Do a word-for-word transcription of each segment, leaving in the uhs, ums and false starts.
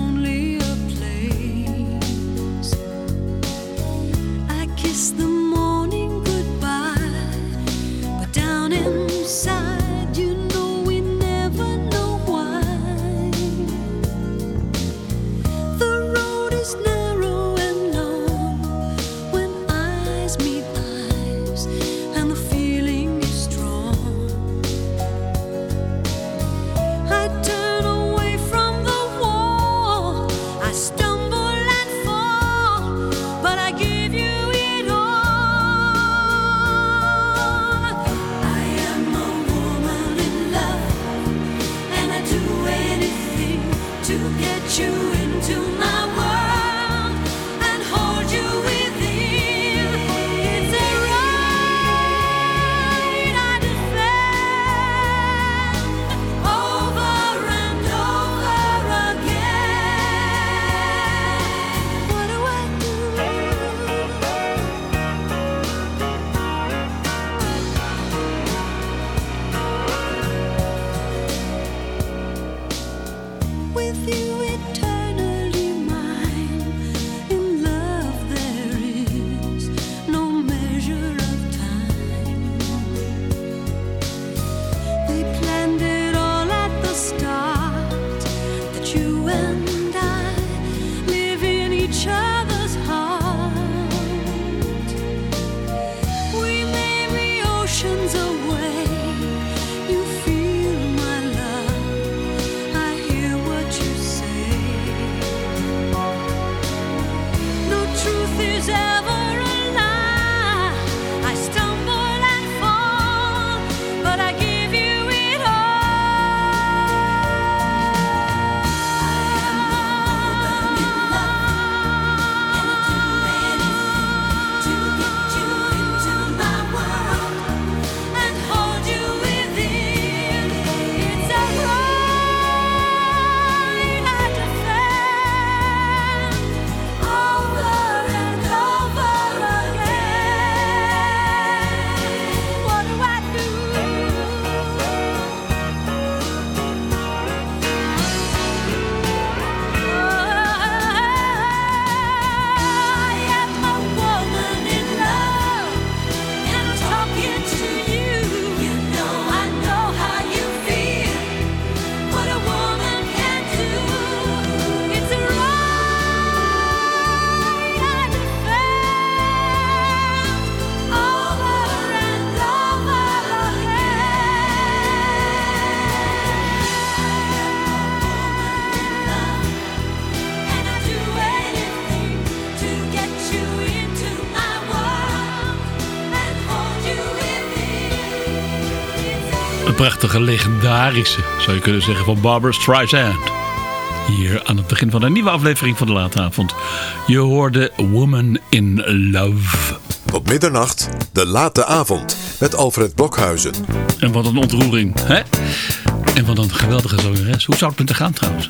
prachtige, legendarische, zou je kunnen zeggen, van Barbra Streisand. Hier aan het begin van een nieuwe aflevering van de Late Avond. Je hoorde Woman in Love. Tot middernacht, de Late Avond, met Alfred Blokhuizen. En wat een ontroering, hè? En wat een geweldige zangeres. Hoe zou het met haar gaan trouwens?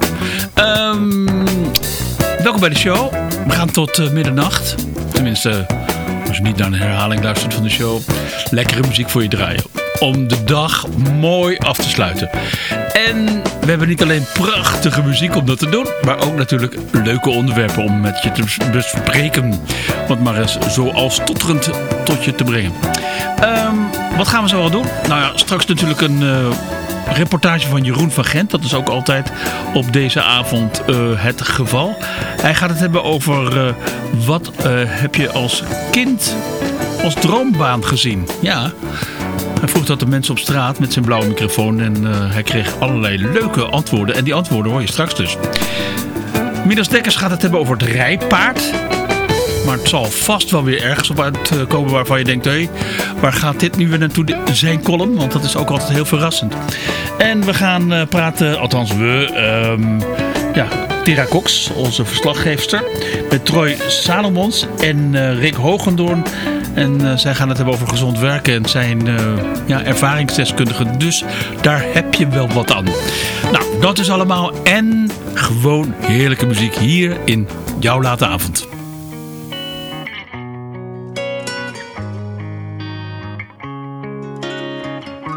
Um, welkom bij de show. We gaan tot uh, middernacht. Tenminste, als je niet naar een herhaling luistert van de show. Lekkere muziek voor je draaien. Om de dag mooi af te sluiten. En we hebben niet alleen prachtige muziek om dat te doen, maar ook natuurlijk leuke onderwerpen om met je te bespreken. Om het maar eens zo als stotterend tot je te brengen. Um, wat gaan we zo al doen? Nou ja, straks natuurlijk een uh, reportage van Jeroen van Gent. Dat is ook altijd op deze avond uh, het geval. Hij gaat het hebben over uh, wat uh, heb je als kind als droombaan gezien. Ja. Hij vroeg dat de mensen op straat met zijn blauwe microfoon en uh, hij kreeg allerlei leuke antwoorden. En die antwoorden hoor je straks dus. Midas Dekkers gaat het hebben over het rijpaard. Maar het zal vast wel weer ergens op uitkomen waarvan je denkt, hé, hey, waar gaat dit nu weer naartoe, zijn column? Want dat is ook altijd heel verrassend. En we gaan uh, praten, althans we, um, ja, Tera Cox, onze verslaggeefster, met Troy Salomons en uh, Rick Hogendoorn. En uh, zij gaan het hebben over gezond werken en zijn uh, ja, ervaringsdeskundigen. Dus daar heb je wel wat aan. Nou, dat is allemaal en gewoon heerlijke muziek hier in jouw Late Avond.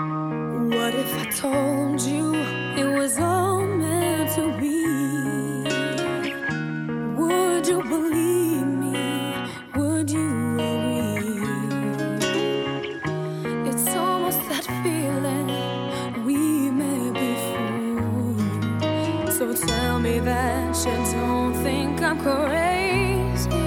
What if I told you it was all meant to be? Would you believe me? Would you agree? It's almost that feeling we may be fools. So tell me that you don't think I'm crazy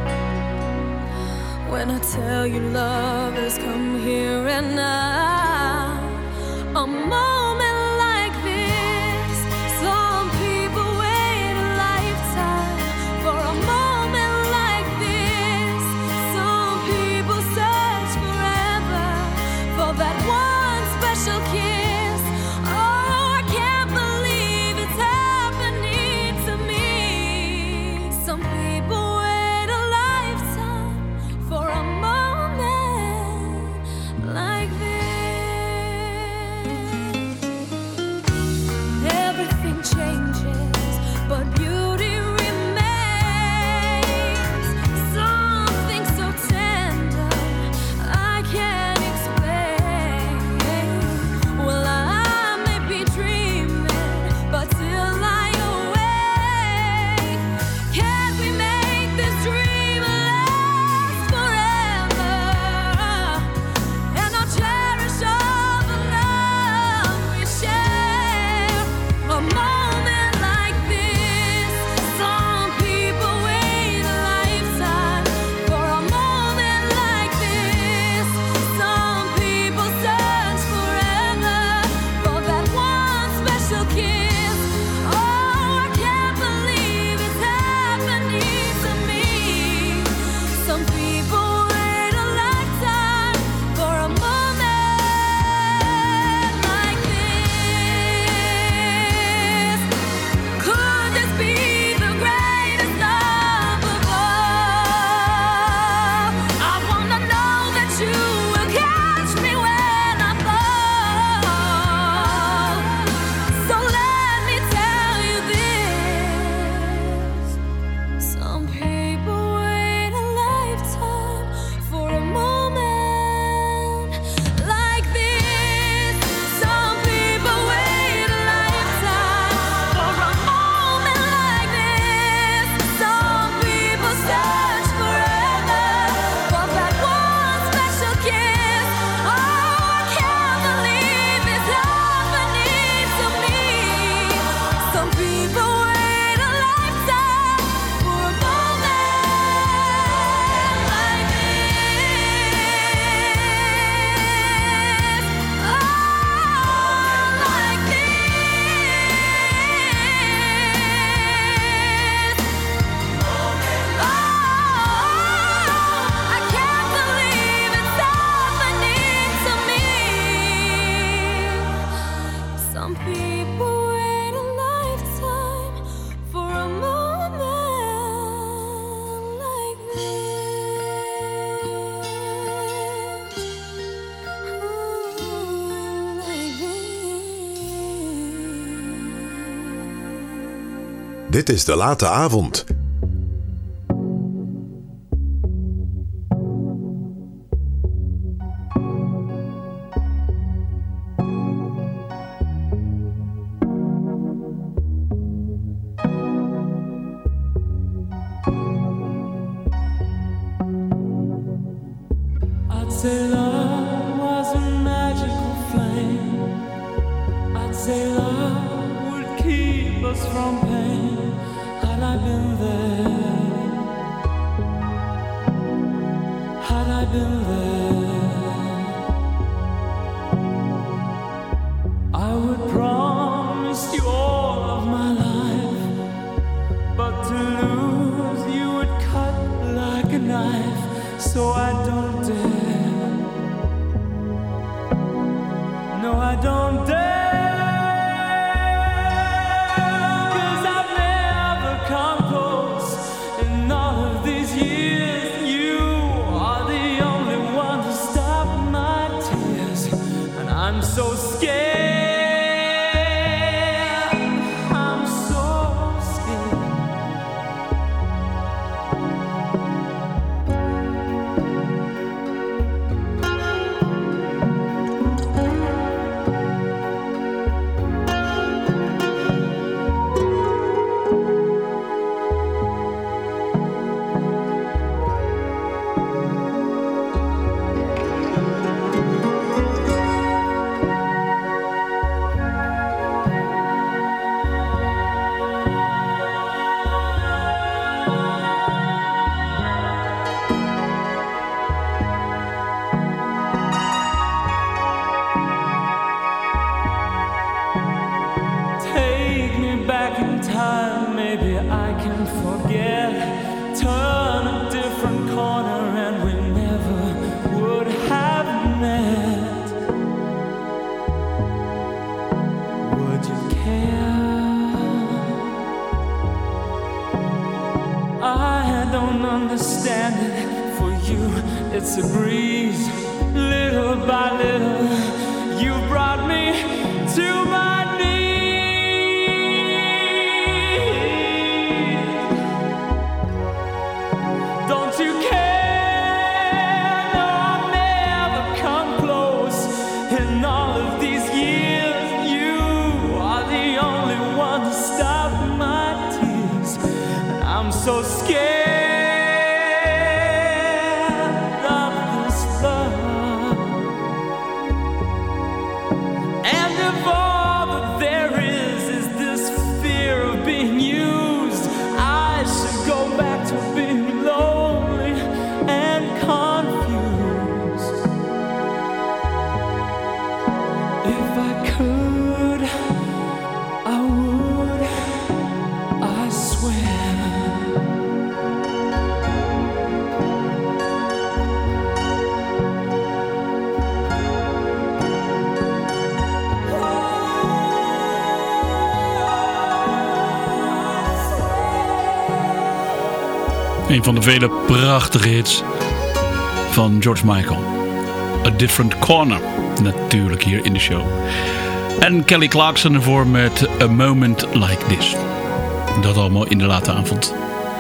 when I tell you love has come here and now. A moment like this, some people wait a lifetime for a moment like this. Some people search forever for that one special kiss. Oh, I can't believe it's happening to me. Some people wait a lifetime for a moment like this. Everything changes, but beauty remains. Something so tender I can't explain. Well, I may be dreaming, but till I awake, can't we make this dream last forever? And I'll cherish all the love we share. A moment like this, some people wait a lifetime for a moment like this. Some people search forever for that one special kiss. Oh, I can't believe it's happening to me. Some people wait a lifetime for a moment like this. Could this be the greatest love of all? I wanna know that you will catch me when I fall. So let me tell you this. Some people wait a lifetime for a moment like this. Some people wait a lifetime for a moment like this. Some people search forever for that one special kiss. Oh, I can't believe it's happening to me. Some people wait a lifetime for a moment like this. Oh, like this. Oh, I can't believe it's happening to me. Some people wait a lifetime for a moment like this. Oh, like this. Dit is De Late Avond. I'd say love was a magical flame. I'd say love would keep us from pain. Had I been there, had I been there, I would promise you all of my life. But to lose you would cut like a knife. So I don't dare. No, I don't dare. 'Cause I've never come close in all of these years. You are the only one to stop my tears, and I'm so scared. I'm so scared. understand it. For you, it's a breeze. Little by little, you brought me to my knees. Don't you care? No, I'll never come close. In all of these years, you are the only one to stop my tears. And I'm so scared. Een van de vele prachtige hits van George Michael. A Different Corner. Natuurlijk hier in de show. En Kelly Clarkson ervoor met A Moment Like This. Dat allemaal in de late avond.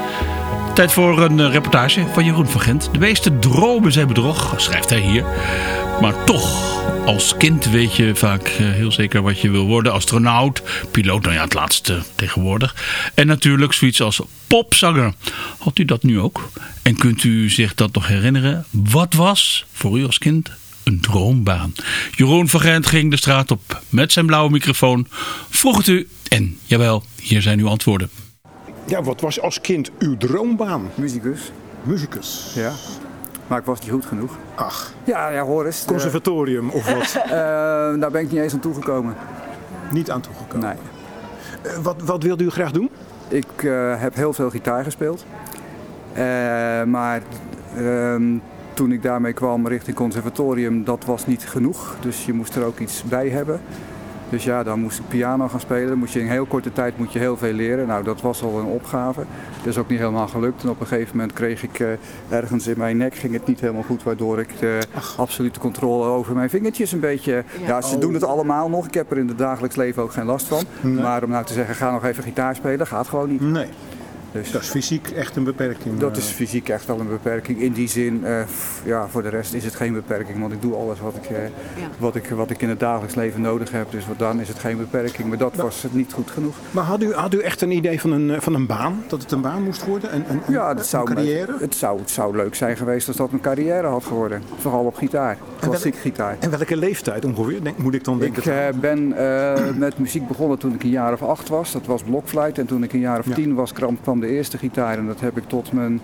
Tijd voor een reportage van Jeroen van Gent. De meeste dromen zijn bedrog, schrijft hij hier. Maar toch, als kind weet je vaak heel zeker wat je wil worden. Astronaut, piloot, nou ja, het laatste tegenwoordig. En natuurlijk zoiets als popzanger. Had u dat nu ook? En kunt u zich dat nog herinneren? Wat was voor u als kind een droombaan? Jeroen van Gent ging de straat op met zijn blauwe microfoon. Vroeg het u en jawel, hier zijn uw antwoorden. Ja, wat was als kind uw droombaan? Muzikus. Muzikus? Ja. Maar ik was niet goed genoeg. Ach. Ja, ja hoor eens. Conservatorium uh, of wat? uh, daar ben ik niet eens aan toegekomen. Niet aan toegekomen? Nee. Uh, wat, wat wilde u graag doen? Ik uh, heb heel veel gitaar gespeeld. Uh, maar uh, toen ik daarmee kwam richting conservatorium, dat was niet genoeg. Dus je moest er ook iets bij hebben. Dus ja, dan moest ik piano gaan spelen. Dan moest je in heel korte tijd moet je heel veel leren. Nou, dat was al een opgave. Dat is ook niet helemaal gelukt. En op een gegeven moment kreeg ik uh, ergens in mijn nek ging het niet helemaal goed. Waardoor ik de absolute controle over mijn vingertjes een beetje... Ja, ja ze oh. doen het allemaal nog. Ik heb er in het dagelijks leven ook geen last van. Nee. Maar om nou te zeggen, ga nog even gitaar spelen, gaat gewoon niet. Nee. Dus dat is fysiek echt een beperking? Dat is fysiek echt wel een beperking. In die zin, uh, ja, voor de rest is het geen beperking. Want ik doe alles wat ik, uh, ja. wat ik, wat ik in het dagelijks leven nodig heb. Dus dan is het geen beperking. Maar dat maar, was niet goed genoeg. Maar had u, had u echt een idee van een, van een baan? Dat het een baan moest worden? Een, een, ja, dat zou een carrière? Met, het, zou, het zou leuk zijn geweest als dat een carrière had geworden. Vooral op gitaar. Klassieke gitaar. En welke leeftijd ongeveer? Denk, moet ik dan denken? Ik uh, ben uh, met muziek begonnen toen ik een jaar of acht was. Dat was blokfluit. En toen ik een jaar of ja. tien was, kwam de eerste gitaar. En dat heb ik tot mijn,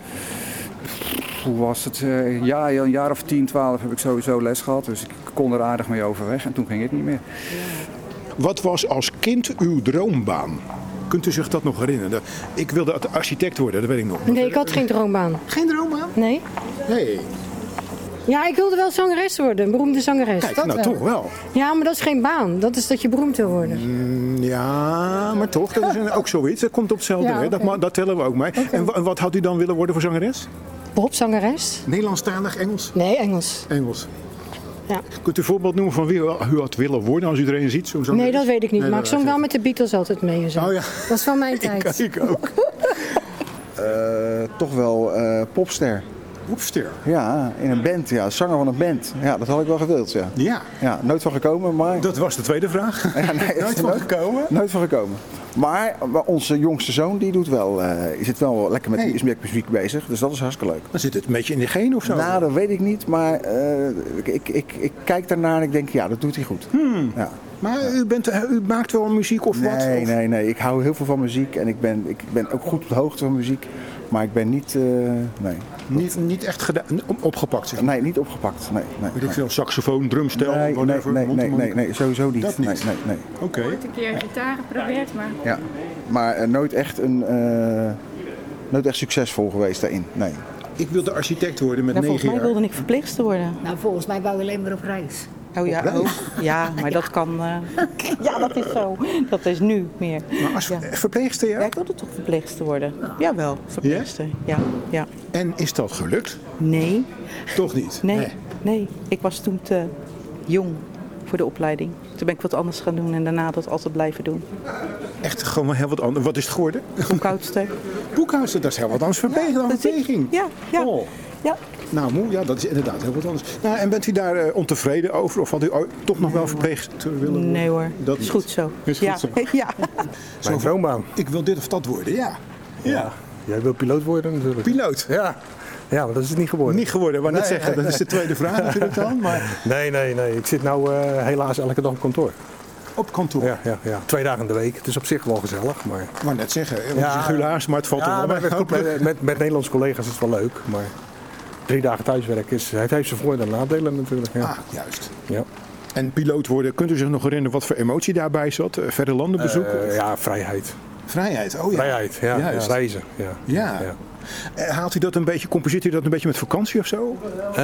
hoe was het, uh, ja, een jaar of tien, twaalf heb ik sowieso les gehad. Dus ik kon er aardig mee overweg en toen ging het niet meer. Wat was als kind uw droombaan? Kunt u zich dat nog herinneren? Ik wilde architect worden, dat weet ik nog. Nee, ik had geen droombaan. Geen droombaan? Nee. Nee. Ja, ik wilde wel zangeres worden, een beroemde zangeres. Kijk, dat nou wel. toch wel. Ja, maar dat is geen baan. Dat is dat je beroemd wil worden. Mm, ja, maar toch, dat is ook zoiets. Dat komt op hetzelfde. Ja, okay. dat, dat tellen we ook mee. Okay. En wat had u dan willen worden voor zangeres? Popzangeres. Nederlandstalig, Engels? Nee, Engels. Engels. Ja. Kunt u een voorbeeld noemen van wie u had willen worden als u er een ziet? Zo nee, dat weet ik niet. Nee, maar ik zong wel met de Beatles altijd mee en zo. Oh, ja. Dat is van mijn tijd. Ik, ik ook. uh, toch wel uh, popster. Popster? Ja, in een band. Ja, zanger van een band. Ja, dat had ik wel gewild, ja. Ja. Ja, nooit van gekomen, maar... Dat was de tweede vraag. Ja, nee, nooit van gekomen? Nooit van gekomen. Maar onze jongste zoon, die doet wel, uh, is het wel lekker met, hey. is met muziek bezig. Dus dat is hartstikke leuk. Dan zit het een beetje in de genen of zo? Nou, dat weet ik niet. Maar uh, ik, ik, ik, ik kijk daarnaar en ik denk, ja, dat doet hij goed. Hmm. Ja. Maar u, bent, u maakt wel muziek of nee, wat? Nee, of? nee, nee. Ik hou heel veel van muziek. En ik ben, ik ben ook goed op de hoogte van muziek. Maar ik ben niet, uh, nee. Niet, niet echt gedaan, opgepakt? Zeg. Nee, niet opgepakt. Nee, nee, Weet ik veel, saxofoon, drumstel, nee, whatever? Nee, nee, nee, nee, nee, sowieso niet. Dat niet? Nee, nee, nee. Oké. Okay. Ik heb ooit een keer gitaar geprobeerd, maar... Ja, maar uh, nooit, echt een, uh, nooit echt succesvol geweest daarin, nee. Ik wilde architect worden met nou, negen jaar. Volgens mij wilde ik verpleegster worden. Nou, volgens mij wou je alleen maar op reis. Oh ja, op reis. ook. Ja, maar dat kan... Uh... ja, dat is zo. Dat is nu meer. Maar als ja. verpleegster, ja? Ja, ik wilde toch verpleegster worden. Jawel, verpleegster. Ja? Ja, ja. En is dat gelukt? Nee. Toch niet? Nee, nee. nee. Ik was toen te jong voor de opleiding. Toen ben ik wat anders gaan doen en daarna dat altijd blijven doen. Echt gewoon heel wat anders. Wat is het geworden? Boekhoudster. Boekhoudster, dat is heel wat anders verpleegd dan verpleging. Ja, ja. Oh. ja. Nou, moe, ja, dat is inderdaad heel wat anders. Nou, en bent u daar uh, ontevreden over? Of had u toch nog wel verpleegster willen worden? Nee hoor, dat is goed zo. Is ja. goed zo. ja. Mijn droombaan. Ik wil dit of dat worden, ja. Ja. ja. Jij wil piloot worden natuurlijk. Piloot? Ja. Ja, maar dat is het niet geworden. Niet geworden, wou net nee, zeggen. Nee, dat is de tweede vraag natuurlijk dan. Maar... Nee, nee, nee. Ik zit nou uh, helaas elke dag op kantoor. Op kantoor? Ja, ja, ja. Twee dagen in de week. Het is op zich wel gezellig. Maar ik wou net zeggen, ja, regulaars, maar het valt ja, er wel met, met, met, met Nederlandse collega's is het wel leuk. Maar drie dagen thuiswerken is, het heeft zijn voor- en nadelen natuurlijk. Ja. Ah, juist. Ja. En piloot worden, kunt u zich nog herinneren wat voor emotie daarbij zat? Verre landen bezoeken? Uh, ja, vrijheid. Vrijheid, oh ja. Vrijheid, ja. ja reizen, ja. Ja. ja. Haalt u dat een beetje, compenseert u dat een beetje met vakantie of zo?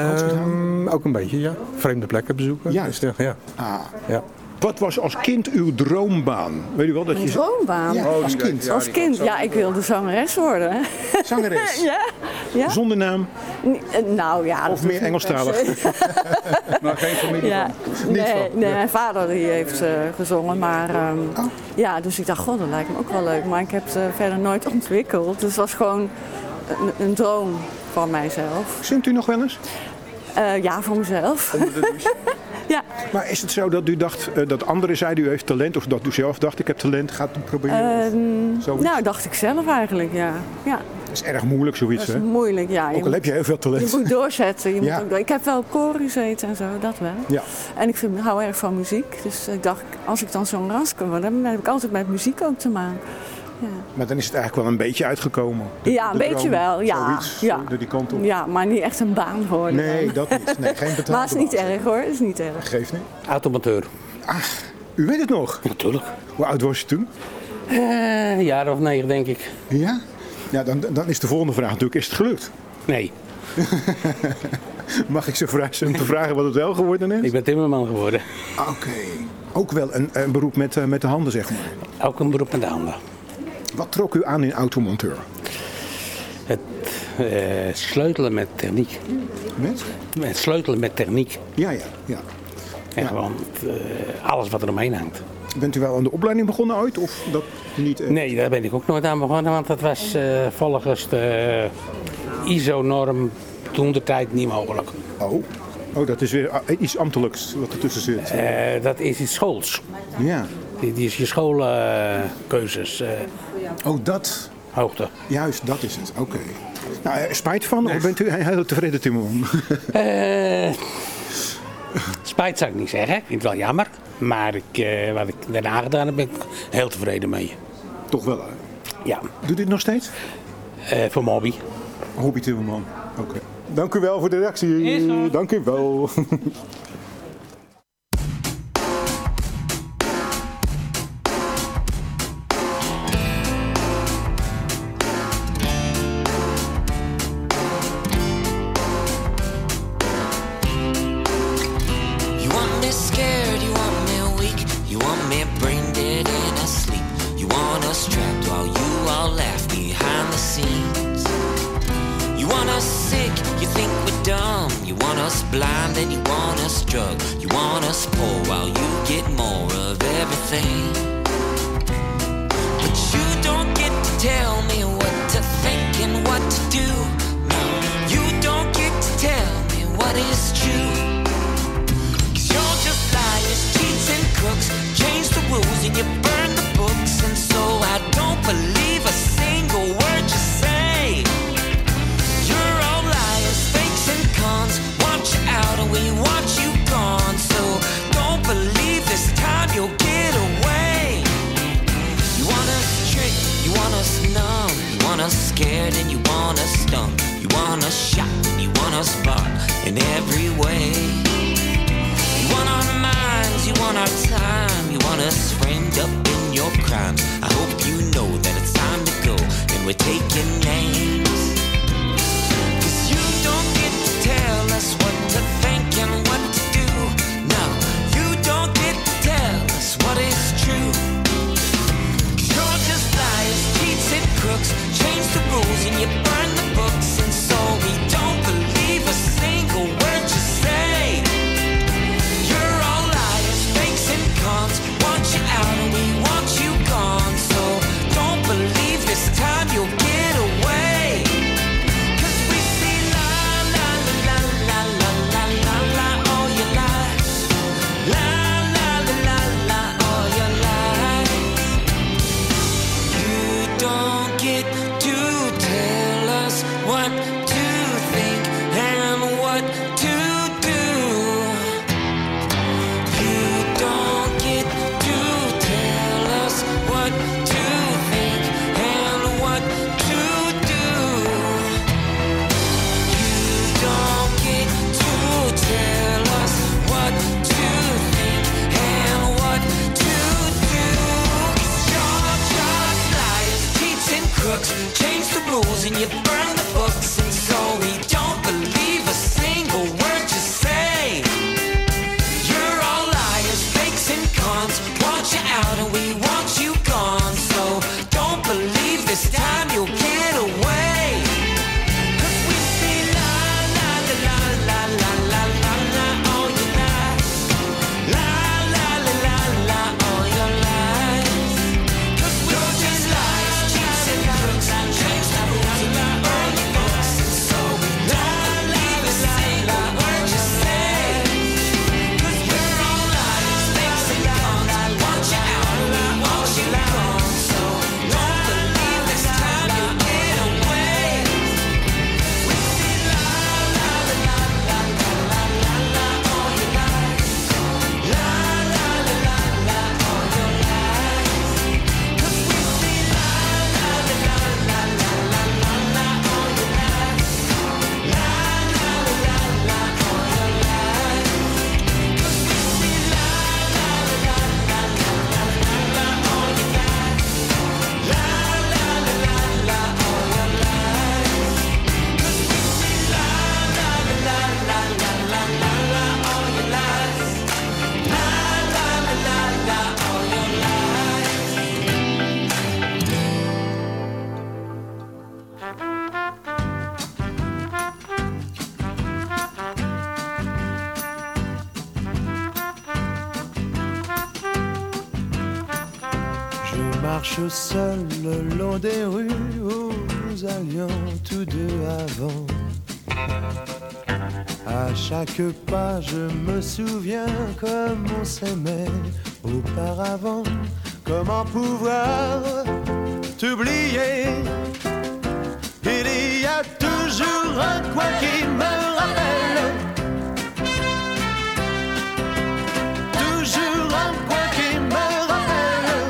Um, ook een beetje, ja. Vreemde plekken bezoeken. Juist. Ja. ja. Ah. ja. Wat was als kind uw droombaan? Weet u wel dat Mijn je... droombaan? Ja, als kind. Ja, als kind, ja, ik wilde zangeres worden. Zangeres? ja. ja. Zonder naam? N- nou ja. Of meer Engelstalig? Maar geen familie ja. van? Nee, nee, mijn vader die heeft uh, gezongen, maar um, oh. ja, dus ik dacht, god, dat lijkt me ook wel leuk. Maar ik heb het uh, verder nooit ontwikkeld. Dus het was gewoon een, een droom van mijzelf. Zingt u nog wel eens? Uh, ja, voor mezelf. Onder de douche? Ja. Maar is het zo dat u dacht, uh, dat anderen zeiden u heeft talent, of dat u zelf dacht ik heb talent, gaat het proberen? Uh, nou, dacht ik zelf eigenlijk, ja. ja. Dat is erg moeilijk zoiets, hè? Dat is hè? moeilijk, ja. Ook al moet, heb je heel veel talent. Je moet doorzetten. Je ja. moet ook, ik heb wel op koor gezeten en zo, dat wel. Ja. En ik vind, hou erg van muziek, dus ik dacht, als ik dan zo'n ras kan worden, dan heb ik altijd met muziek ook te maken. Ja. Maar dan is het eigenlijk wel een beetje uitgekomen. De, ja, een beetje droom, wel. Ja, zoiets, ja. Door die kant op. Ja, maar niet echt een baan geworden. Nee, dan. dat niet. Nee, geen betaalde Maar het is niet baan, erg hoor, het is niet erg. Geeft niet. Automateur. Ach, u weet het nog? Natuurlijk. Hoe oud was je toen? Uh, een jaar of negen, denk ik. Ja? Ja, dan, dan is de volgende vraag natuurlijk, is het gelukt? Nee. Mag ik zo vrij zijn om te vragen wat het wel geworden is? Ik ben timmerman geworden. Oké. Okay. Ook wel een, een beroep met, uh, met de handen, zeg maar? Ook een beroep met de handen. Wat trok u aan in automonteur? Het uh, sleutelen met techniek. Met? Het sleutelen met techniek. Ja, ja, ja. En ja. gewoon uh, alles wat er omheen hangt. Bent u wel aan de opleiding begonnen ooit? Of dat niet? Uh... Nee, daar ben ik ook nooit aan begonnen, want dat was uh, volgens de I S O-norm toen de tijd niet mogelijk. Oh. Oh, dat is weer iets ambtelijks wat ertussen zit. Uh, dat is iets schools. Ja. Die, die is je schoolkeuzes. Uh, oh, dat? Hoogte. Juist, dat is het. Oké. Okay. Nou, spijt van of bent u heel tevreden, Timmerman? uh, spijt zou ik niet zeggen. Ik vind het wel jammer. Maar ik, uh, wat ik daarna gedaan heb, ben ik heel tevreden mee. Toch wel, hè? Ja. Doet u het nog steeds? Uh, voor mijn hobby. Hobby Timmerman. Oké. Okay. Dank u wel voor de reactie. Dank u wel. blind and you want us drug. You want us poor while you get more of everything. But you don't get to tell me what to think and what to do. No, you don't get to tell me what is true. Cause you're just liars, cheats and crooks. Change the rules and you burn the books. And so I don't believe a single word you say. You're all liars, fakes and cons. Out and we want you gone. So don't believe this time you'll get away. You want us tricked, you want us numb. You want us scared and you want us stung. You want us shot and you want us bought in every way. You want our minds, you want our time. You want us framed up in your crimes. I hope you know that it's time to go and we're taking names. Cause you don't get to tell us what to think and what to do. No, crooks, change the rules and you burn the books. And so we don't believe a single word you say. You're all liars, fakes and cons. Want you out and we want you gone. So don't believe this time you'll get away. Cause we see la la la la la la la la la all your lies. La la la la la all your lies. You don't get to tell us what to think and what to do. You don't get to tell us what to think and what to do. You don't get to tell us what to think and what to do. 'Cause you're just liars, cheats and crooks, change the rules and you burn the books. And so we don't believe a single word you say. You're all liars, fakes and cons. Want you out and we want you gone. So don't believe this time you'll get away. 'Cause we see la la la la la la la la la all your lies. La la la la la all your lies. 'Cause we're just liars, cheats and crooks, change the rules and you burn the books. And so we don't believe a single word you say. 'Cause we're all liars, fakes and cons. Want you out and we want you gone. So don't believe this time you'll get away. We see la la la la la la la la la all your lies. La la la la la all your lies. 'Cause we see la la la la la la la la la all your lies. La la la la la all your lies. 'Cause we see la la la la la la la la all your lies. La la la la la all your lies. 'Cause we see la la la la la la la la all your lies. La la la la la all your Je marche seul le long des rues où nous allions tous deux avant. À chaque pas, je me souviens comme on s'aimait auparavant. Comment pouvoir t'oublier? Il y a toujours un coin qui me rappelle. Toujours un coin qui me rappelle.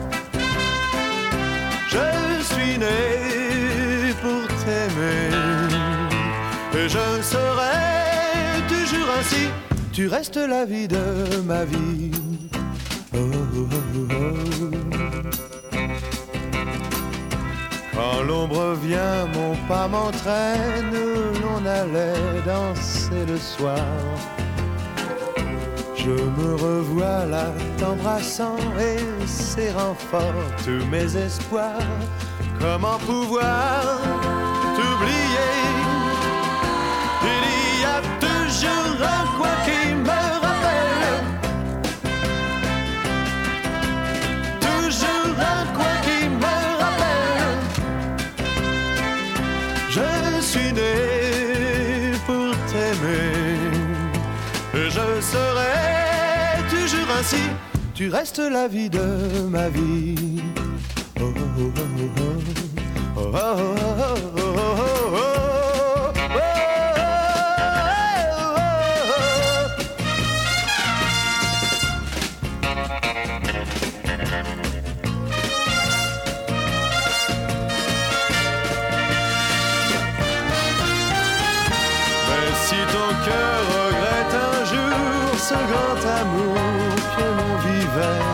Je suis né pour t'aimer et je serai toujours ainsi. Tu restes la vie de ma vie. Oh, oh, oh, oh. Quand l'ombre vient, mon pas m'entraîne. L'on allait danser le soir. Je me revois là t'embrassant et serrant fort tous mes espoirs. Comment pouvoir t'oublier? Il y a toujours un coin qui me rappelle. Toujours un coin qui me rappelle. Je suis né pour t'aimer et je serai toujours ainsi. Tu restes la vie de ma vie. Oh, oh, oh, oh, oh, oh, oh, oh, oh, oh. Si ton cœur regrette un jour ce grand amour que l'on vivait,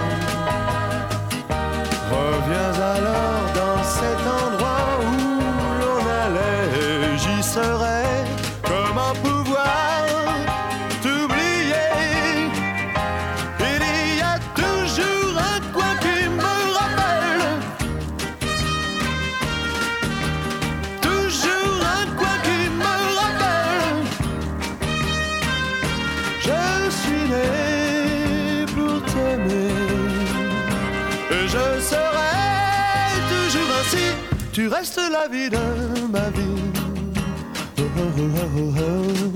reviens alors dans cet endroit où l'on allait, j'y serai. Comment pouvoir t'oublier? Il y a toujours un coin qui me rappelle. tu restes la vie de ma vie. Oh, oh, oh, oh, oh.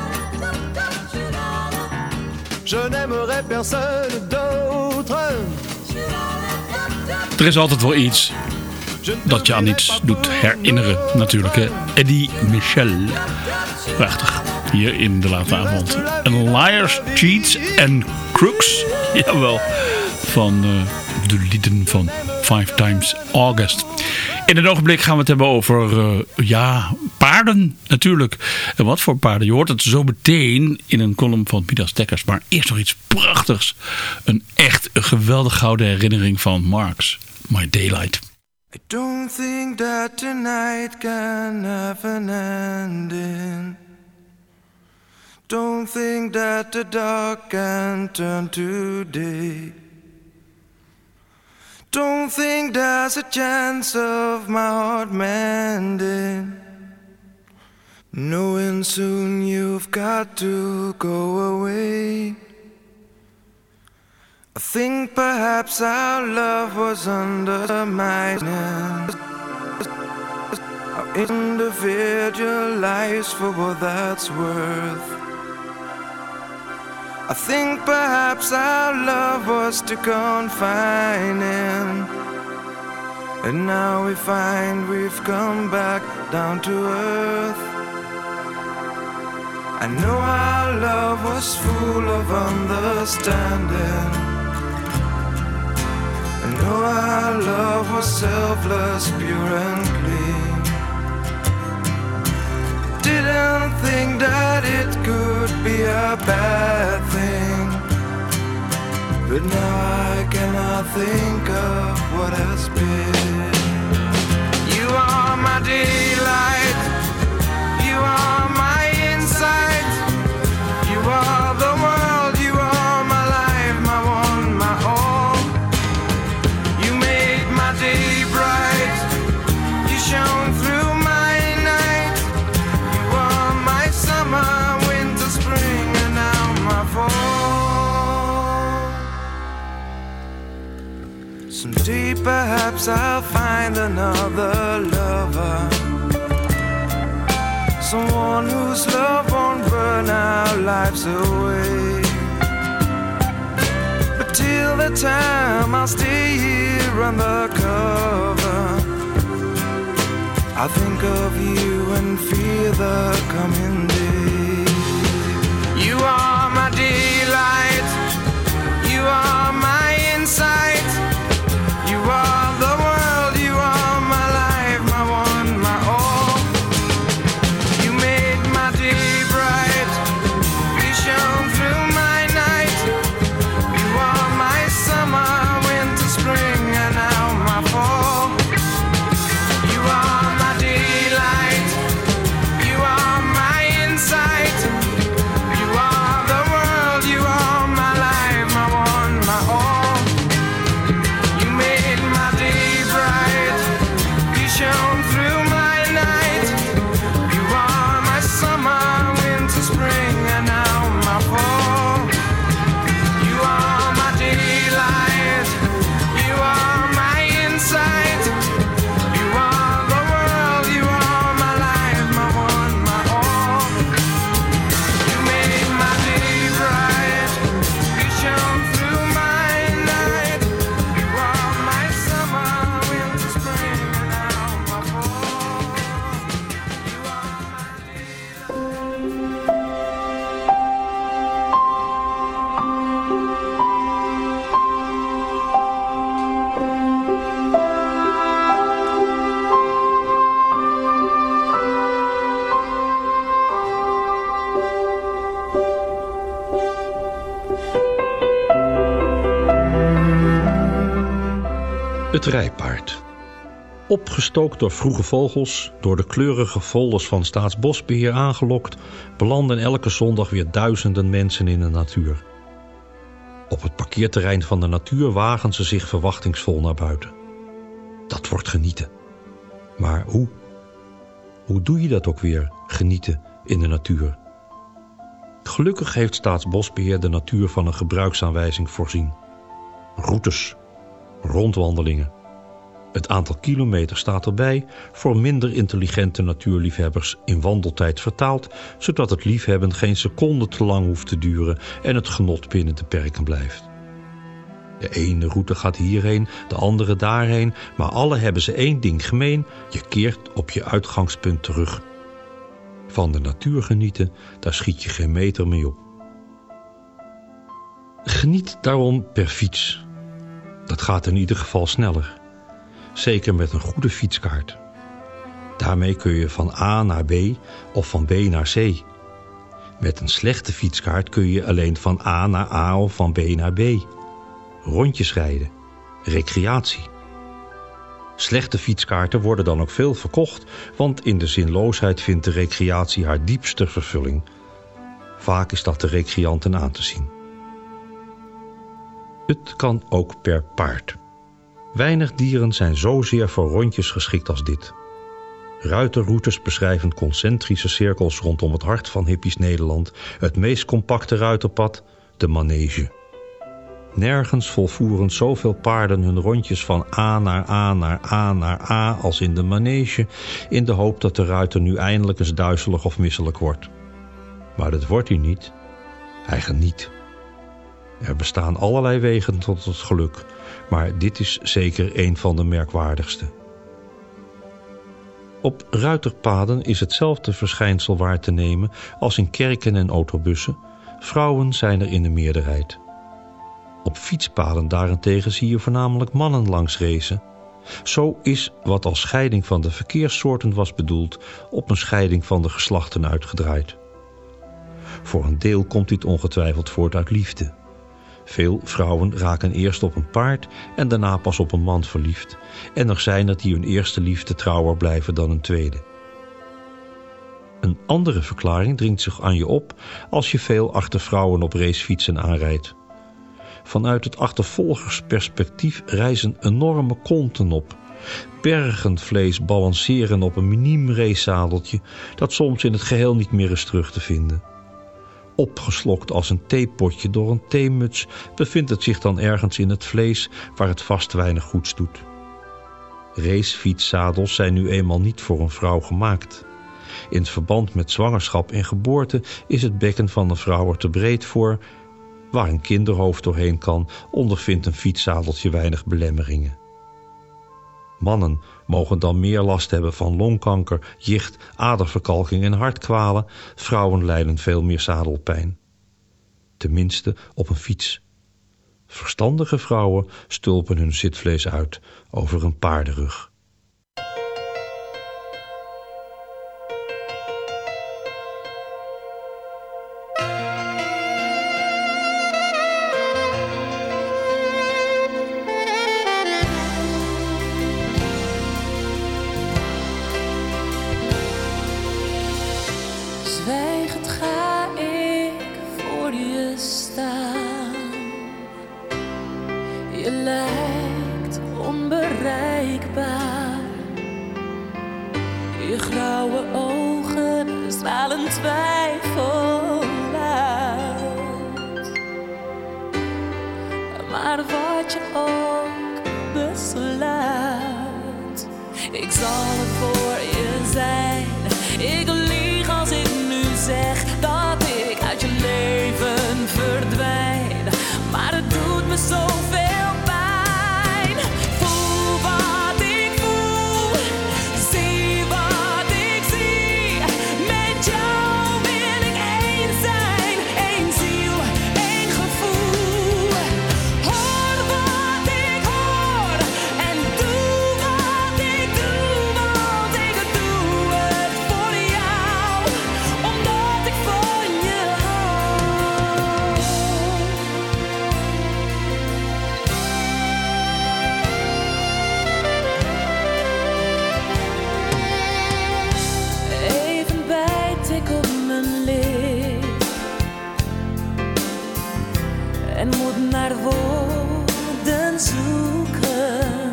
Je n'aimerais personne d'autre. Er is altijd wel iets dat je aan iets doet herinneren, natuurlijk. Hè? Eddie Michel. Prachtig. Hier in de late avond. En Liars, Cheats en Crooks. Jawel. Van uh, de lieden van Five Times August. In een ogenblik gaan we het hebben over uh, ja, paarden natuurlijk. En wat voor paarden? Je hoort het zo meteen in een column van Midas Dekkers. Maar eerst nog iets prachtigs. Een echt een geweldig gouden herinnering van Marx. My Daylight. I don't think that tonight can have an ending. Don't think that the dark can turn to day. Don't think there's a chance of my heart mending, knowing soon you've got to go away. I think perhaps our love was undermined, our individualized for what that's worth. I think perhaps our love was too confining, and now we find we've come back down to earth. I know our love was full of understanding. I know our love was selfless, pure and clean. Didn't think that it could be a bad thing, but now I cannot think of what has been. You are my daylight, you are my insight, you are the world, you are my life, my one, my all. You made my day bright, you shone through my night. You are my summer, winter, spring, and now my fall. Someday perhaps I'll find another lover, someone whose love won't burn our lives away. But till the time I'll stay here undercover. I think of you and fear the coming day. You are my daylight, you are my insight, you are the world, you are my life, my one, my all. You made my day bright, you shone through my night. You are my summer, winter, spring, and now my fall. You are my daylight, you are my insight, you are the world, you are my life, my one, my all. You made my day bright, you shone through my night. You are my summer, winter, spring, and now my fall. You are my daylight, you are my insight, you are the world, you are my life, my one, my all. You made my day bright, you shone through my night. You are my summer, winter, spring, and now my fall. You are my Het rijpaard. Opgestookt door vroege vogels, door de kleurige folders van Staatsbosbeheer aangelokt, belanden elke zondag weer duizenden mensen in de natuur. Op het parkeerterrein van de natuur wagen ze zich verwachtingsvol naar buiten. Dat wordt genieten. Maar hoe? Hoe doe je dat ook weer, genieten in de natuur? Gelukkig heeft Staatsbosbeheer de natuur van een gebruiksaanwijzing voorzien. Routes, rondwandelingen. Het aantal kilometers staat erbij, voor minder intelligente natuurliefhebbers in wandeltijd vertaald, zodat het liefhebben geen seconde te lang hoeft te duren en het genot binnen de perken blijft. De ene route gaat hierheen, de andere daarheen, maar alle hebben ze één ding gemeen: je keert op je uitgangspunt terug. Van de natuur genieten, daar schiet je geen meter mee op. Geniet daarom per fiets. Dat gaat in ieder geval sneller. Zeker met een goede fietskaart. Daarmee kun je van A naar B of van B naar C. Met een slechte fietskaart kun je alleen van A naar A of van B naar B. Rondjes rijden. Recreatie. Slechte fietskaarten worden dan ook veel verkocht, want in de zinloosheid vindt de recreatie haar diepste vervulling. Vaak is dat de recreanten aan te zien. Het kan ook per paard. Weinig dieren zijn zozeer voor rondjes geschikt als dit. Ruiterroutes beschrijven concentrische cirkels rondom het hart van hippies Nederland, het meest compacte ruiterpad, de manege. Nergens volvoeren zoveel paarden hun rondjes van A naar A naar A naar A als in de manege, in de hoop dat de ruiter nu eindelijk eens duizelig of misselijk wordt. Maar dat wordt hij niet. Hij geniet. Er bestaan allerlei wegen tot het geluk, maar dit is zeker een van de merkwaardigste. Op ruiterpaden is hetzelfde verschijnsel waar te nemen als in kerken en autobussen. Vrouwen zijn er in de meerderheid. Op fietspaden daarentegen zie je voornamelijk mannen langs racen. Zo is wat als scheiding van de verkeerssoorten was bedoeld op een scheiding van de geslachten uitgedraaid. Voor een deel komt dit ongetwijfeld voort uit liefde. Veel vrouwen raken eerst op een paard en daarna pas op een man verliefd. En er zijn er die hun eerste liefde trouwer blijven dan een tweede. Een andere verklaring dringt zich aan je op als je veel achter vrouwen op racefietsen aanrijdt. Vanuit het achtervolgersperspectief rijzen enorme konten op. Bergen vlees balanceren op een miniem racezadeltje dat soms in het geheel niet meer is terug te vinden. Opgeslokt als een theepotje door een theemuts bevindt het zich dan ergens in het vlees waar het vast weinig goeds doet. Racefietszadels zijn nu eenmaal niet voor een vrouw gemaakt. In verband met zwangerschap en geboorte is het bekken van een vrouw er te breed voor. Waar een kinderhoofd doorheen kan, ondervindt een fietszadeltje weinig belemmeringen. Mannen mogen dan meer last hebben van longkanker, jicht, aderverkalking en hartkwalen. Vrouwen lijden veel meer zadelpijn. Tenminste op een fiets. Verstandige vrouwen stulpen hun zitvlees uit over een paardenrug. Zwijgend ga ik voor je staan. Je lijkt onbereikbaar. Je grauwe ogen stralen twijfel uit. Maar wat je ook besluit, ik zal er voor je zijn. Ik lieg als ik nu zeg dat ik uit je leven verdwijn. Maar het doet me zoveel pijn. Voel wat ik voel, zie wat ik zie. Met jou wil ik één zijn, één ziel, één gevoel. Hoor wat ik hoor en doe wat ik doe, want ik doe het voor jou, omdat ik van je hou. Even bijt ik op mijn lip en moet naar woorden zoeken.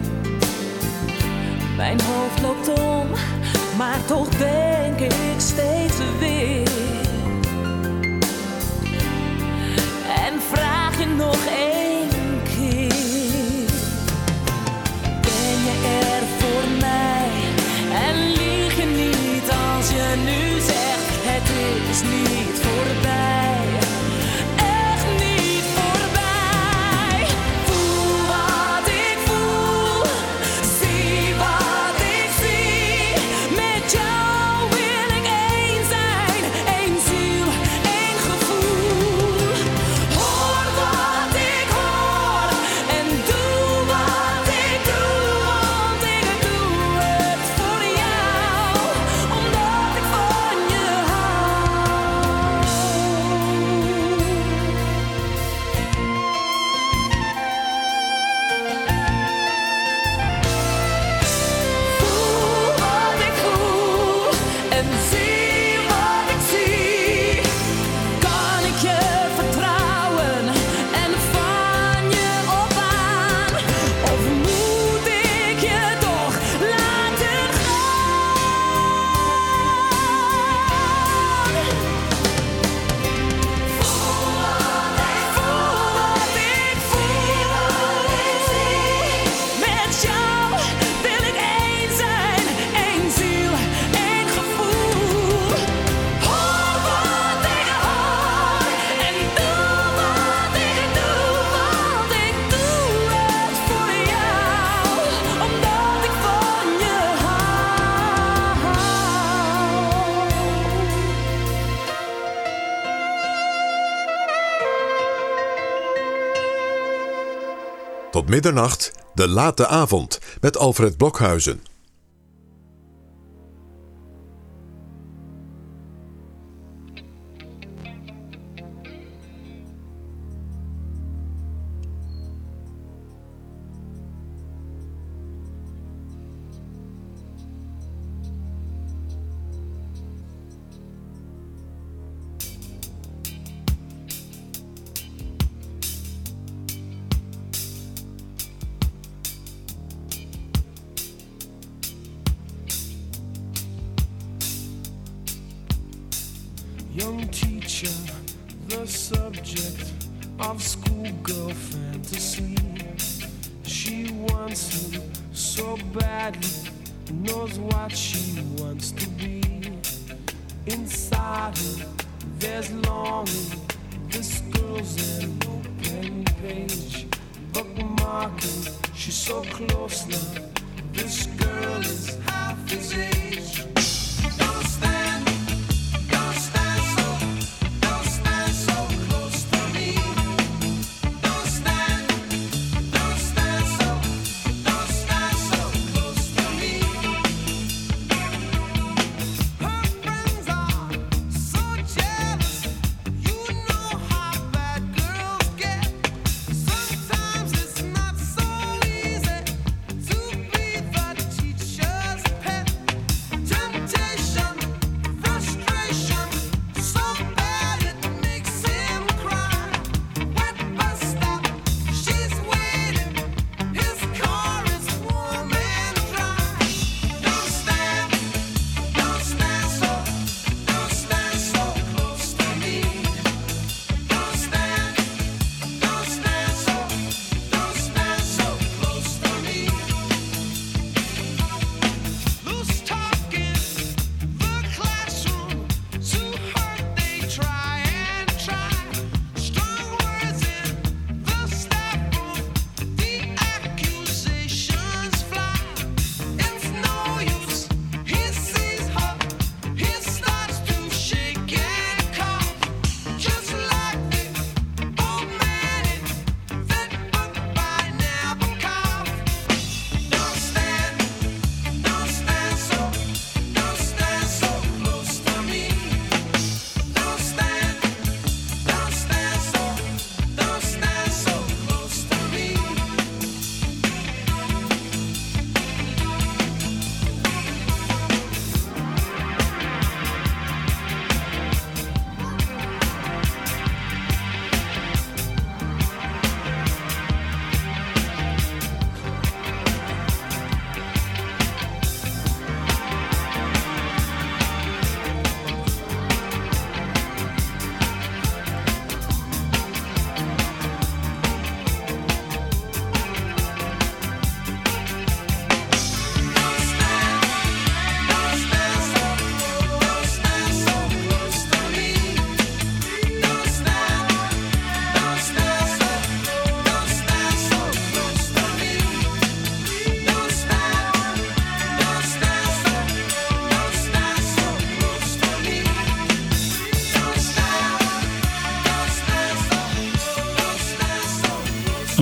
Mijn hoofd loopt om, maar toch denk ik steeds weer. En vraag je nog één keer: ben is niet voorbij. Echt niet voorbij. Voel wat ik voel. Zie wat ik zie. Met jou wil ik één zijn. Eén ziel, één gevoel. Hoor wat ik hoor. En doe wat ik doe. Want ik doe het voor jou. Omdat ik van je hou. Voel wat ik voel. En zie wat ik zie. Kan ik je vertrouwen en van je op aan? Of moet ik je toch laten gaan? Voel wat ik voel. Met jou wil ik één zijn. Één ziel, één gevoel. Hoor wat ik hoor. En doe wat ik doe. Want ik doe het voor jou. Omdat ik van je hou. Tot middernacht, de late avond met Alfred Blokhuizen. Young teacher, the subject of schoolgirl fantasy. She wants him so badly, knows what she wants to be. Inside her, there's longing. This girl's an open page, bookmarking. She's so close now. This girl is half his age. Don't stand. Don't stand so, don't stand so close to me. Don't stand, don't stand so, don't stand so close to me. Her friends are so jealous. You know how bad girls get. Sometimes it's not so easy to be the teacher's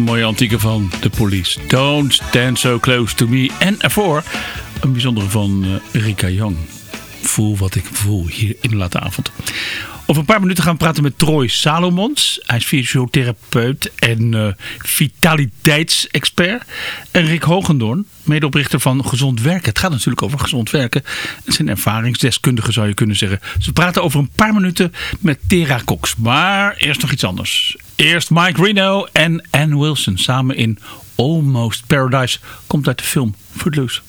Een mooie antieke van The Police. Don't stand so close to me. En ervoor een bijzondere van uh, Rika Young. Voel wat ik voel hier in de late avond. Over een paar minuten gaan we praten met Troy Salomons. Hij is fysiotherapeut en uh, vitaliteitsexpert. En Rick Hogendoorn, medeoprichter van Gezond Werken. Het gaat natuurlijk over gezond werken. Het zijn ervaringsdeskundigen, zou je kunnen zeggen. Ze praten over een paar minuten met Tera Cox. Maar eerst nog iets anders. Eerst Mike Reno en Ann Wilson samen in Almost Paradise. Komt uit de film Footloose.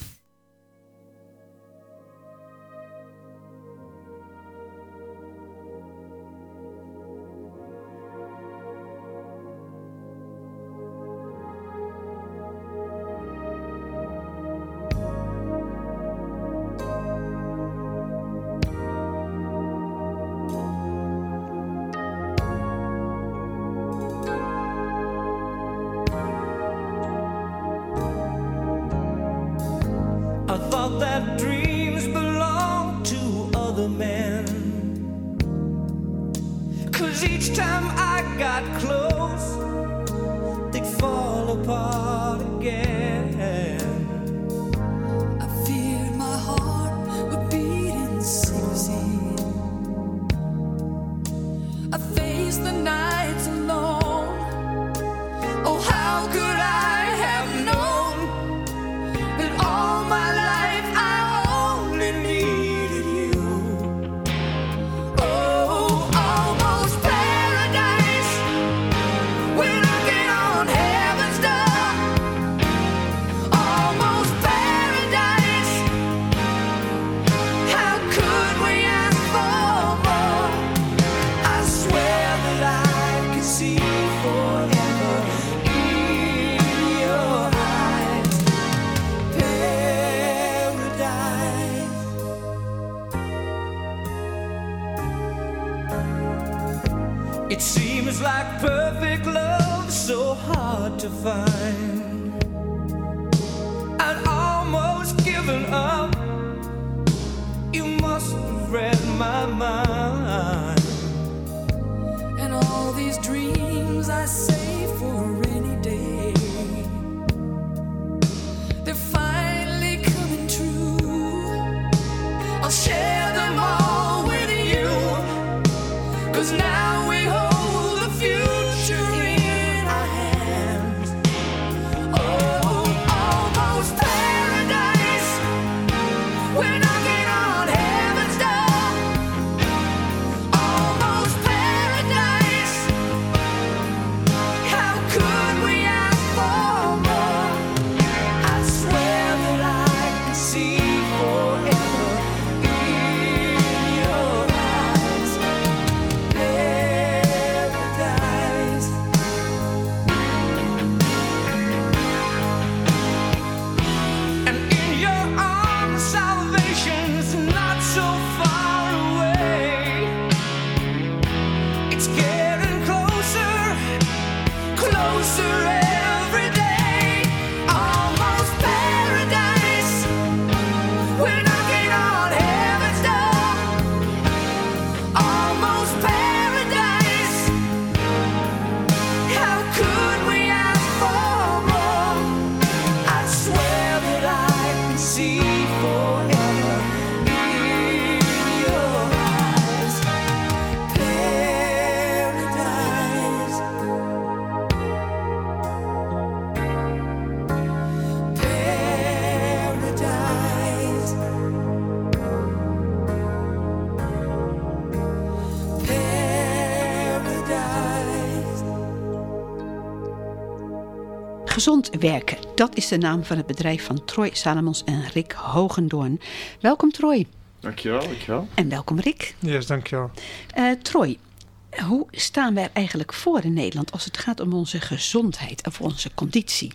Gezond werken, dat is de naam van het bedrijf van Troy Salomons en Rick Hogendoorn. Welkom Troy. Dankjewel, dankjewel. En welkom Rick. Yes, dankjewel. Uh, Troy, hoe staan wij er eigenlijk voor in Nederland als het gaat om onze gezondheid of onze conditie?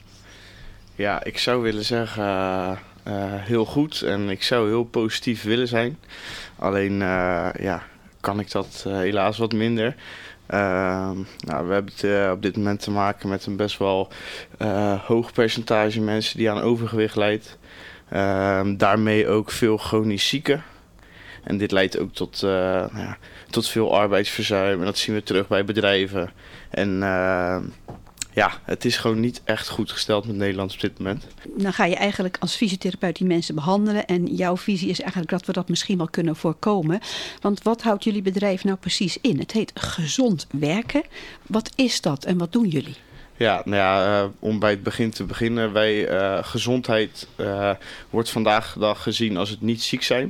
Ja, ik zou willen zeggen uh, uh, heel goed en ik zou heel positief willen zijn. Alleen uh, ja, kan ik dat uh, helaas wat minder. Uh, nou, we hebben het uh, op dit moment te maken met een best wel uh, hoog percentage mensen die aan overgewicht lijdt. Uh, daarmee ook veel chronisch zieken. En dit leidt ook tot, uh, nou ja, tot veel arbeidsverzuim. En dat zien we terug bij bedrijven. En uh, ja, het is gewoon niet echt goed gesteld met Nederland op dit moment. Dan ga je eigenlijk als fysiotherapeut die mensen behandelen. En jouw visie is eigenlijk dat we dat misschien wel kunnen voorkomen. Want wat houdt jullie bedrijf nou precies in? Het heet gezond werken. Wat is dat en wat doen jullie? Ja, nou ja, uh, om bij het begin te beginnen. Wij, uh, gezondheid uh, wordt vandaag de dag gezien als het niet ziek zijn.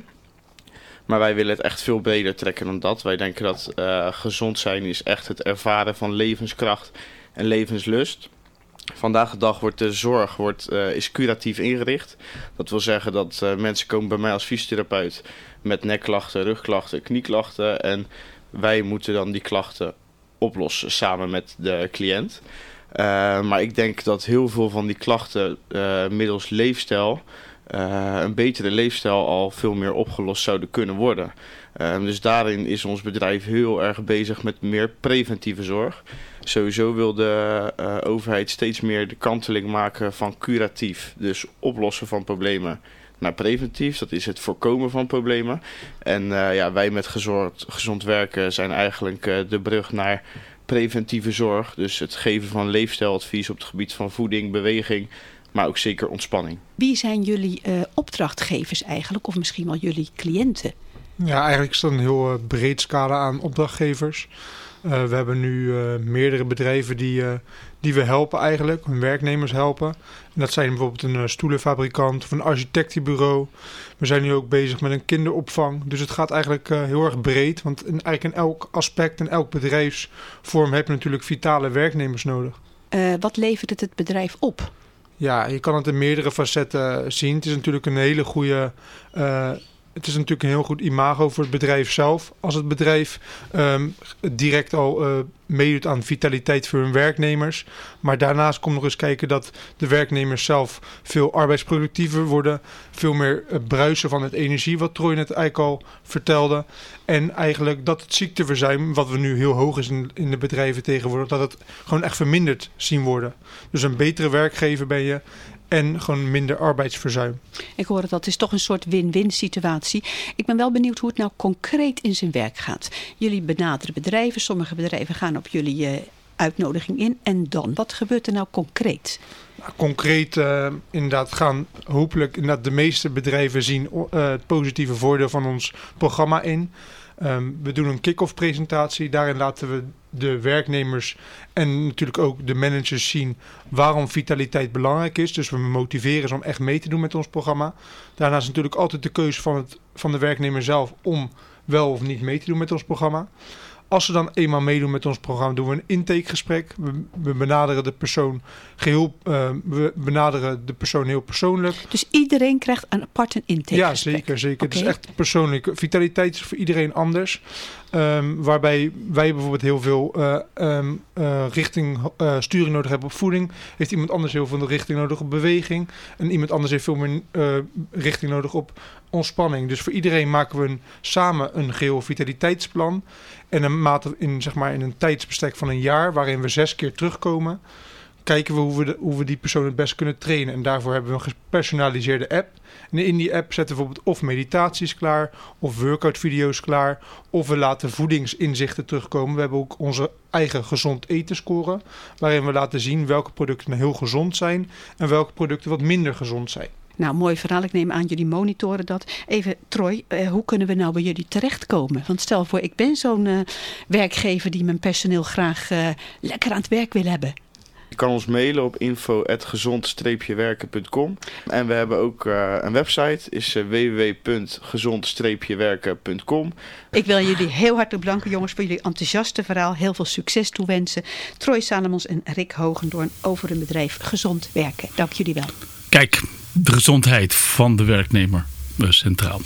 Maar wij willen het echt veel breder trekken dan dat. Wij denken dat uh, gezond zijn is echt het ervaren van levenskracht en levenslust. Vandaag de dag wordt de zorg wordt, uh, is curatief ingericht. Dat wil zeggen dat uh, mensen komen bij mij als fysiotherapeut met nekklachten, rugklachten, knieklachten. En wij moeten dan die klachten oplossen samen met de cliënt. Uh, maar ik denk dat heel veel van die klachten uh, middels leefstijl, uh, een betere leefstijl al veel meer opgelost zouden kunnen worden. Uh, dus daarin is ons bedrijf heel erg bezig met meer preventieve zorg. Sowieso wil de uh, overheid steeds meer de kanteling maken van curatief. Dus oplossen van problemen naar preventief. Dat is het voorkomen van problemen. En uh, ja, wij met gezond, gezond werken zijn eigenlijk uh, de brug naar preventieve zorg. Dus het geven van leefstijladvies op het gebied van voeding, beweging, maar ook zeker ontspanning. Wie zijn jullie uh, opdrachtgevers eigenlijk, of misschien wel jullie cliënten? Ja, eigenlijk is dat een heel uh, breed scala aan opdrachtgevers. Uh, we hebben nu uh, meerdere bedrijven die, uh, die we helpen eigenlijk, hun werknemers helpen. En dat zijn bijvoorbeeld een uh, stoelenfabrikant of een architectenbureau. We zijn nu ook bezig met een kinderopvang. Dus het gaat eigenlijk uh, heel erg breed. Want in, eigenlijk in elk aspect, in elk bedrijfsvorm heb je natuurlijk vitale werknemers nodig. Uh, wat levert het het bedrijf op? Ja, je kan het in meerdere facetten zien. Het is natuurlijk een hele goede... Uh, Het is natuurlijk een heel goed imago voor het bedrijf zelf. Als het bedrijf um, direct al uh, meedoet aan vitaliteit voor hun werknemers. Maar daarnaast komt nog eens kijken dat de werknemers zelf veel arbeidsproductiever worden. Veel meer uh, bruisen van het energie, wat Troy net eigenlijk al vertelde. En eigenlijk dat het ziekteverzuim, wat we nu heel hoog is in, in de bedrijven tegenwoordig, dat het gewoon echt verminderd zien worden. Dus een betere werkgever ben je. En gewoon minder arbeidsverzuim. Ik hoor dat het is toch een soort win-win situatie. Ik ben wel benieuwd hoe het nou concreet in zijn werk gaat. Jullie benaderen bedrijven. Sommige bedrijven gaan op jullie uh, uitnodiging in. En dan? Wat gebeurt er nou concreet? Nou, concreet uh, inderdaad gaan hopelijk inderdaad de meeste bedrijven zien uh, het positieve voordeel van ons programma in. Um, we doen een kick-off presentatie. Daarin laten we de werknemers en natuurlijk ook de managers zien waarom vitaliteit belangrijk is. Dus we motiveren ze om echt mee te doen met ons programma. Daarnaast is natuurlijk altijd de keuze van, het, van de werknemer zelf om wel of niet mee te doen met ons programma. Als ze dan eenmaal meedoen met ons programma, doen we een intakegesprek. We, we benaderen de persoon geheel, uh, we benaderen de persoon heel persoonlijk. Dus iedereen krijgt een apart een intakegesprek? Ja, zeker, zeker. Okay. Het is echt persoonlijk. Vitaliteit is voor iedereen anders. Um, waarbij wij bijvoorbeeld heel veel uh, um, uh, richting uh, sturing nodig hebben op voeding. Heeft iemand anders heel veel richting nodig op beweging. En iemand anders heeft veel meer uh, richting nodig op ontspanning. Dus voor iedereen maken we een, samen een geheel vitaliteitsplan. En een mate in, zeg maar, in een tijdsbestek van een jaar, waarin we zes keer terugkomen, kijken we hoe we, de, hoe we die persoon het best kunnen trainen. En daarvoor hebben we een gepersonaliseerde app. En in die app zetten we bijvoorbeeld of meditaties klaar, of workout video's klaar, of we laten voedingsinzichten terugkomen. We hebben ook onze eigen gezond eten score, waarin we laten zien welke producten heel gezond zijn en welke producten wat minder gezond zijn. Nou, mooi verhaal. Ik neem aan, jullie monitoren dat. Even, Troy, eh, hoe kunnen we nou bij jullie terechtkomen? Want stel voor, ik ben zo'n uh, werkgever die mijn personeel graag uh, lekker aan het werk wil hebben. Je kan ons mailen op info at gezond werken punt com. En we hebben ook uh, een website, is uh, w w w punt gezond werken punt com. Ik wil jullie heel hartelijk bedanken, jongens, voor jullie enthousiaste verhaal. Heel veel succes toewensen. Troy Salomons en Rick Hogendoorn over hun bedrijf Gezond Werken. Dank jullie wel. Kijk, de gezondheid van de werknemer uh, centraal.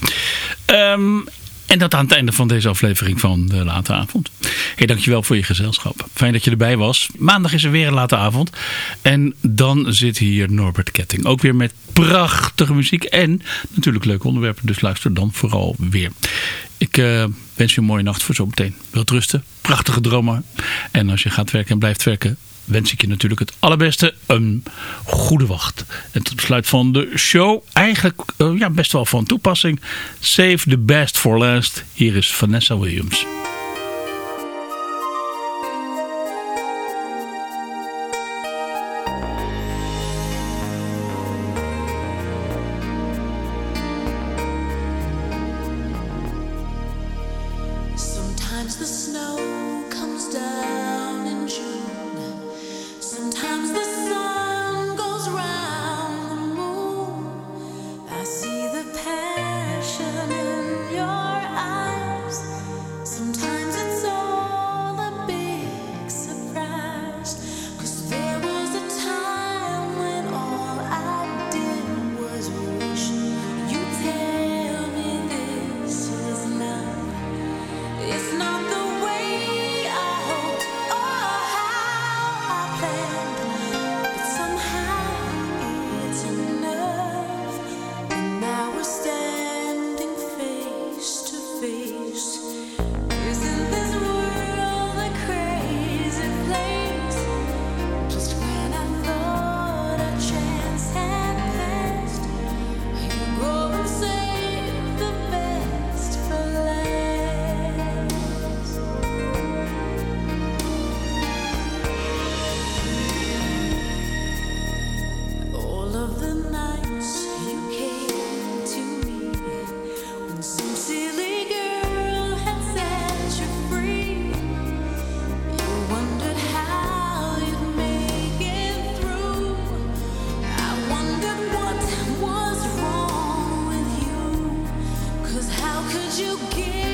Um, en dat aan het einde van deze aflevering van de Late Avond. Hey, dankjewel voor je gezelschap. Fijn dat je erbij was. Maandag is er weer een Late Avond. En dan zit hier Norbert Ketting. Ook weer met prachtige muziek en natuurlijk leuke onderwerpen. Dus luister dan vooral weer. Ik uh, wens je een mooie nacht voor zometeen. Wilt rusten, prachtige dromen. En als je gaat werken en blijft werken, wens ik je natuurlijk het allerbeste. Een goede wacht. En tot besluit van de show. Eigenlijk uh, ja, best wel van toepassing. Save the best for last. Hier is Vanessa Williams. Sometimes the snow comes down in June. Sometimes the sun goes round the moon. I see the passion in your eyes. Sometimes it's all a big surprise. 'Cause there was a time when all I did was wish you tell me this is love. It's not the way I hoped or how I planned, but somehow it's enough. And now we're standing face to face. Isn't this world a crazy place? Just when I thought a chance had passed, you go and save the best for last. All of the nights you came to me, when some silly girl had set you free, you wondered how you'd make it through. I wondered what was wrong with you, 'cause how could you give